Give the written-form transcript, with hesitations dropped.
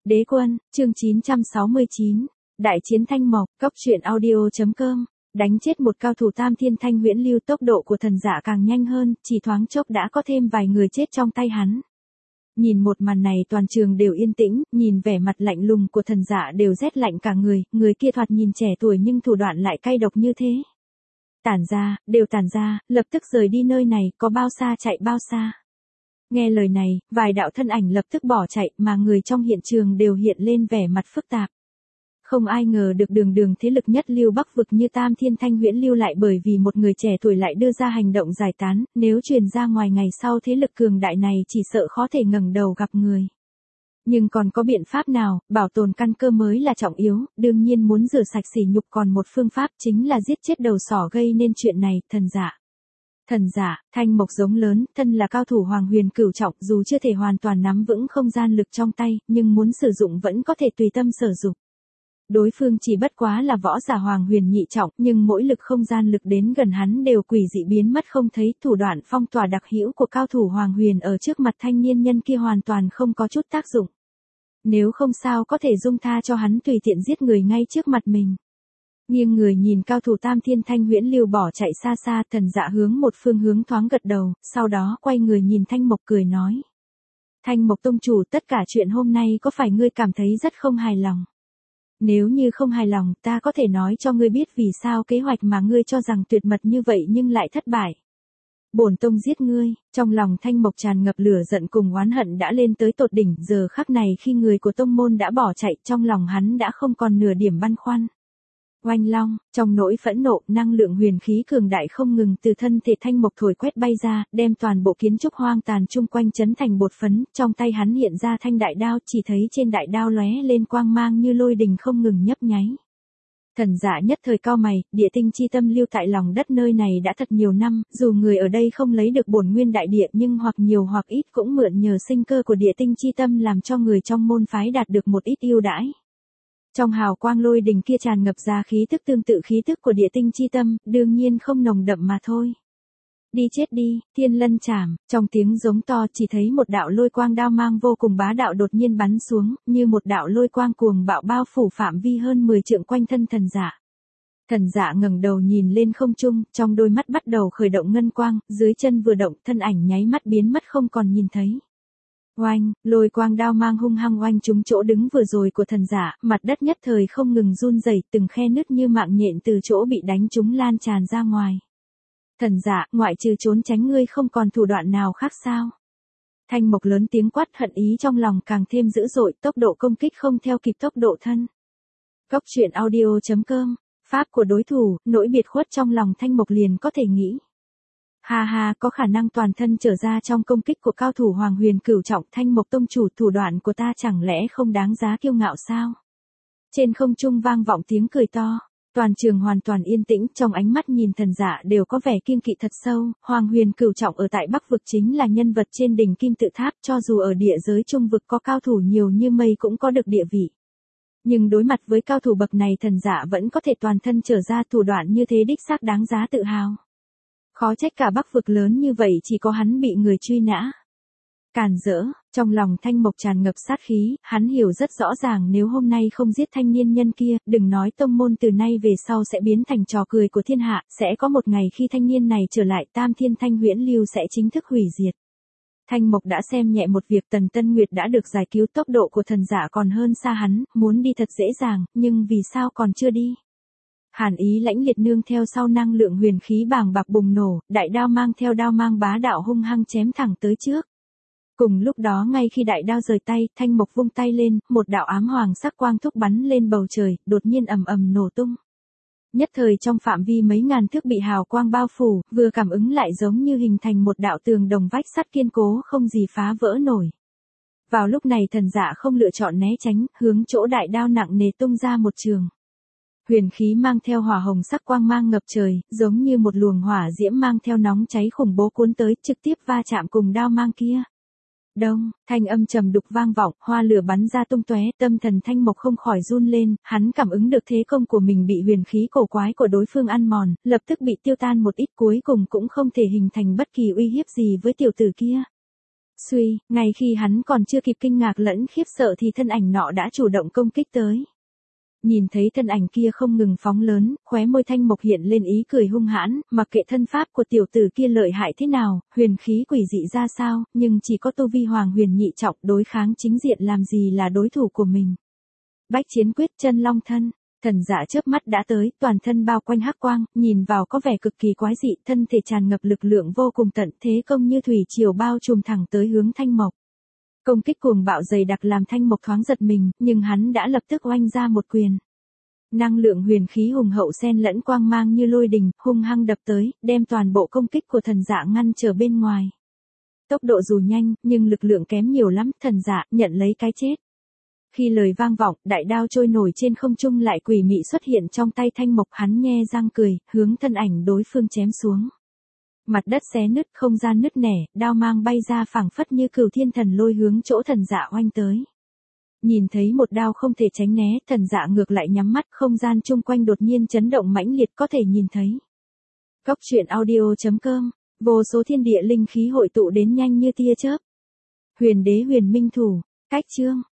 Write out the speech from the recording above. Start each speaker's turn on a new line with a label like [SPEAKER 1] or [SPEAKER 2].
[SPEAKER 1] Đế quân, chương 969. Đại chiến Thanh Mộc, Cốc truyện audio.com. Đánh chết một cao thủ Tam Thiên Thanh Huyễn Lưu, tốc độ của thần dạ càng nhanh hơn, chỉ thoáng chốc đã có thêm vài người chết trong tay hắn. Nhìn một màn này toàn trường đều yên tĩnh, nhìn vẻ mặt lạnh lùng của thần dạ đều rét lạnh cả người kia thoạt nhìn trẻ tuổi nhưng thủ đoạn lại cay độc như thế. Tản ra, lập tức rời đi nơi này, có bao xa chạy bao xa. Nghe lời này, vài đạo thân ảnh lập tức bỏ chạy mà người trong hiện trường đều hiện lên vẻ mặt phức tạp. Không ai ngờ được đường thế lực nhất Lưu Bắc vực như Tam Thiên Thanh Huyễn Lưu lại bởi vì một người trẻ tuổi lại đưa ra hành động giải tán, nếu truyền ra ngoài ngày sau thế lực cường đại này chỉ sợ khó thể ngẩng đầu gặp người. Nhưng còn có biện pháp nào, bảo tồn căn cơ mới là trọng yếu, đương nhiên muốn rửa sạch sỉ nhục còn một phương pháp chính là giết chết đầu sỏ gây nên chuyện này, thần dạ. Thần dạ, Thanh Mộc giống lớn, thân là cao thủ Hoàng Huyền cửu trọng, dù chưa thể hoàn toàn nắm vững không gian lực trong tay, nhưng muốn sử dụng vẫn có thể tùy tâm sử dụng. Đối phương chỉ bất quá là võ giả Hoàng Huyền nhị trọng, nhưng mỗi lực không gian lực đến gần hắn đều quỷ dị biến mất không thấy, thủ đoạn phong tỏa đặc hữu của cao thủ Hoàng Huyền ở trước mặt thanh niên nhân kia hoàn toàn không có chút tác dụng. Nếu không sao có thể dung tha cho hắn tùy tiện giết người ngay trước mặt mình. Nghiêng người nhìn cao thủ Tam Thiên Thanh Huyễn Lưu bỏ chạy xa xa, thần dạ hướng một phương hướng thoáng gật đầu, sau đó quay người nhìn Thanh Mộc cười nói. Thanh Mộc tông chủ, tất cả chuyện hôm nay có phải ngươi cảm thấy rất không hài lòng? Nếu như không hài lòng, ta có thể nói cho ngươi biết vì sao kế hoạch mà ngươi cho rằng tuyệt mật như vậy nhưng lại thất bại. Bổn tông giết ngươi, trong lòng Thanh Mộc tràn ngập lửa giận cùng oán hận đã lên tới tột đỉnh, giờ khắc này khi người của tông môn đã bỏ chạy, trong lòng hắn đã không còn nửa điểm băn khoăn. Oanh long, trong nỗi phẫn nộ, năng lượng huyền khí cường đại không ngừng từ thân thể Thanh Mộc thổi quét bay ra, đem toàn bộ kiến trúc hoang tàn chung quanh chấn thành bột phấn, trong tay hắn hiện ra thanh đại đao, chỉ thấy trên đại đao lóe lên quang mang như lôi đình không ngừng nhấp nháy. Thần dạ nhất thời cau mày, địa tinh chi tâm lưu tại lòng đất nơi này đã thật nhiều năm, dù người ở đây không lấy được bổn nguyên đại địa nhưng hoặc nhiều hoặc ít cũng mượn nhờ sinh cơ của địa tinh chi tâm làm cho người trong môn phái đạt được một ít ưu đãi. Trong hào quang lôi đình kia tràn ngập ra khí tức tương tự khí tức của địa tinh chi tâm, đương nhiên không nồng đậm mà thôi. Đi chết đi, Thiên Lân Chảm, trong tiếng giống to chỉ thấy một đạo lôi quang đao mang vô cùng bá đạo đột nhiên bắn xuống, như một đạo lôi quang cuồng bạo bao phủ phạm vi hơn 10 trượng quanh thân thần dạ. Thần dạ ngẩng đầu nhìn lên không trung, trong đôi mắt bắt đầu khởi động ngân quang, dưới chân vừa động thân ảnh nháy mắt biến mất không còn nhìn thấy. Oanh, lôi quang đao mang hung hăng oanh trúng chỗ đứng vừa rồi của thần giả, mặt đất nhất thời không ngừng run rẩy, từng khe nứt như mạng nhện từ chỗ bị đánh trúng lan tràn ra ngoài. Thần giả, ngoại trừ trốn tránh ngươi không còn thủ đoạn nào khác sao? Thanh Mộc lớn tiếng quát, hận ý trong lòng càng thêm dữ dội, tốc độ công kích không theo kịp tốc độ thân. Cốc truyện audio.com. Pháp của đối thủ, nỗi biệt khuất trong lòng Thanh Mộc liền có thể nghĩ. Ha, có khả năng toàn thân trở ra trong công kích của cao thủ Hoàng Huyền cửu trọng, Thanh Mộc tông chủ, thủ đoạn của ta chẳng lẽ không đáng giá kiêu ngạo sao? Trên không trung vang vọng tiếng cười to, toàn trường hoàn toàn yên tĩnh, trong ánh mắt nhìn thần dạ đều có vẻ kiêng kỵ thật sâu. Hoàng Huyền cửu trọng ở tại Bắc vực chính là nhân vật trên đỉnh kim tự tháp, cho dù ở địa giới trung vực có cao thủ nhiều như mây cũng có được địa vị. Nhưng đối mặt với cao thủ bậc này thần dạ vẫn có thể toàn thân trở ra, thủ đoạn như thế đích xác đáng giá tự hào. Khó trách cả Bắc vực lớn như vậy chỉ có hắn bị người truy nã. Càn rỡ, trong lòng Thanh Mộc tràn ngập sát khí, hắn hiểu rất rõ ràng nếu hôm nay không giết thanh niên nhân kia, đừng nói tông môn từ nay về sau sẽ biến thành trò cười của thiên hạ, sẽ có một ngày khi thanh niên này trở lại Tam Thiên Thanh Huyễn Lưu sẽ chính thức hủy diệt. Thanh Mộc đã xem nhẹ một việc, Tần Tân Nguyệt đã được giải cứu, tốc độ của thần giả còn hơn xa hắn, muốn đi thật dễ dàng, nhưng vì sao còn chưa đi? Hàn ý lãnh liệt nương theo sau năng lượng huyền khí bàng bạc bùng nổ, đại đao mang theo đao mang bá đạo hung hăng chém thẳng tới trước. Cùng lúc đó ngay khi đại đao rời tay, Thanh Mộc vung tay lên, một đạo ám hoàng sắc quang thúc bắn lên bầu trời, đột nhiên ầm ầm nổ tung. Nhất thời trong phạm vi mấy ngàn thước bị hào quang bao phủ, vừa cảm ứng lại giống như hình thành một đạo tường đồng vách sắt kiên cố không gì phá vỡ nổi. Vào lúc này thần dạ không lựa chọn né tránh, hướng chỗ đại đao nặng nề tung ra một trường. Huyền khí mang theo hỏa hồng sắc quang mang ngập trời, giống như một luồng hỏa diễm mang theo nóng cháy khủng bố cuốn tới, trực tiếp va chạm cùng đao mang kia. Đông, thanh âm trầm đục vang vọng, hoa lửa bắn ra tung tóe, tâm thần Thanh Mộc không khỏi run lên, hắn cảm ứng được thế công của mình bị huyền khí cổ quái của đối phương ăn mòn, lập tức bị tiêu tan một ít, cuối cùng cũng không thể hình thành bất kỳ uy hiếp gì với tiểu tử kia. Suy, ngay khi hắn còn chưa kịp kinh ngạc lẫn khiếp sợ thì thân ảnh nọ đã chủ động công kích tới. Nhìn thấy thân ảnh kia không ngừng phóng lớn, khóe môi Thanh Mộc hiện lên ý cười hung hãn, mặc kệ thân pháp của tiểu tử kia lợi hại thế nào, huyền khí quỷ dị ra sao, nhưng chỉ có tu vi hoàng huyền nhị trọng đối kháng chính diện làm gì là đối thủ của mình. Bách chiến quyết chân long thân, thần dạ chớp mắt đã tới, toàn thân bao quanh hắc quang, nhìn vào có vẻ cực kỳ quái dị, thân thể tràn ngập lực lượng vô cùng tận thế công như thủy triều bao trùm thẳng tới hướng Thanh Mộc. Công kích cuồng bạo dày đặc làm Thanh Mộc thoáng giật mình, nhưng hắn đã lập tức oanh ra một quyền. Năng lượng huyền khí hùng hậu xen lẫn quang mang như lôi đình, hung hăng đập tới, đem toàn bộ công kích của thần dạ ngăn trở bên ngoài. Tốc độ dù nhanh, nhưng lực lượng kém nhiều lắm, thần dạ nhận lấy cái chết. Khi lời vang vọng, đại đao trôi nổi trên không trung lại quỷ mị xuất hiện trong tay Thanh Mộc, hắn nhe răng cười, hướng thân ảnh đối phương chém xuống. Mặt đất xé nứt, không gian nứt nẻ, đao mang bay ra phảng phất như cửu thiên thần lôi hướng chỗ thần dạ oanh tới. Nhìn thấy một đao không thể tránh né, thần dạ ngược lại nhắm mắt, không gian chung quanh đột nhiên chấn động mãnh liệt có thể nhìn thấy. Cốc truyện audio.com, vô số thiên địa linh khí hội tụ đến nhanh như tia chớp. Huyền đế huyền minh thủ, cách chương.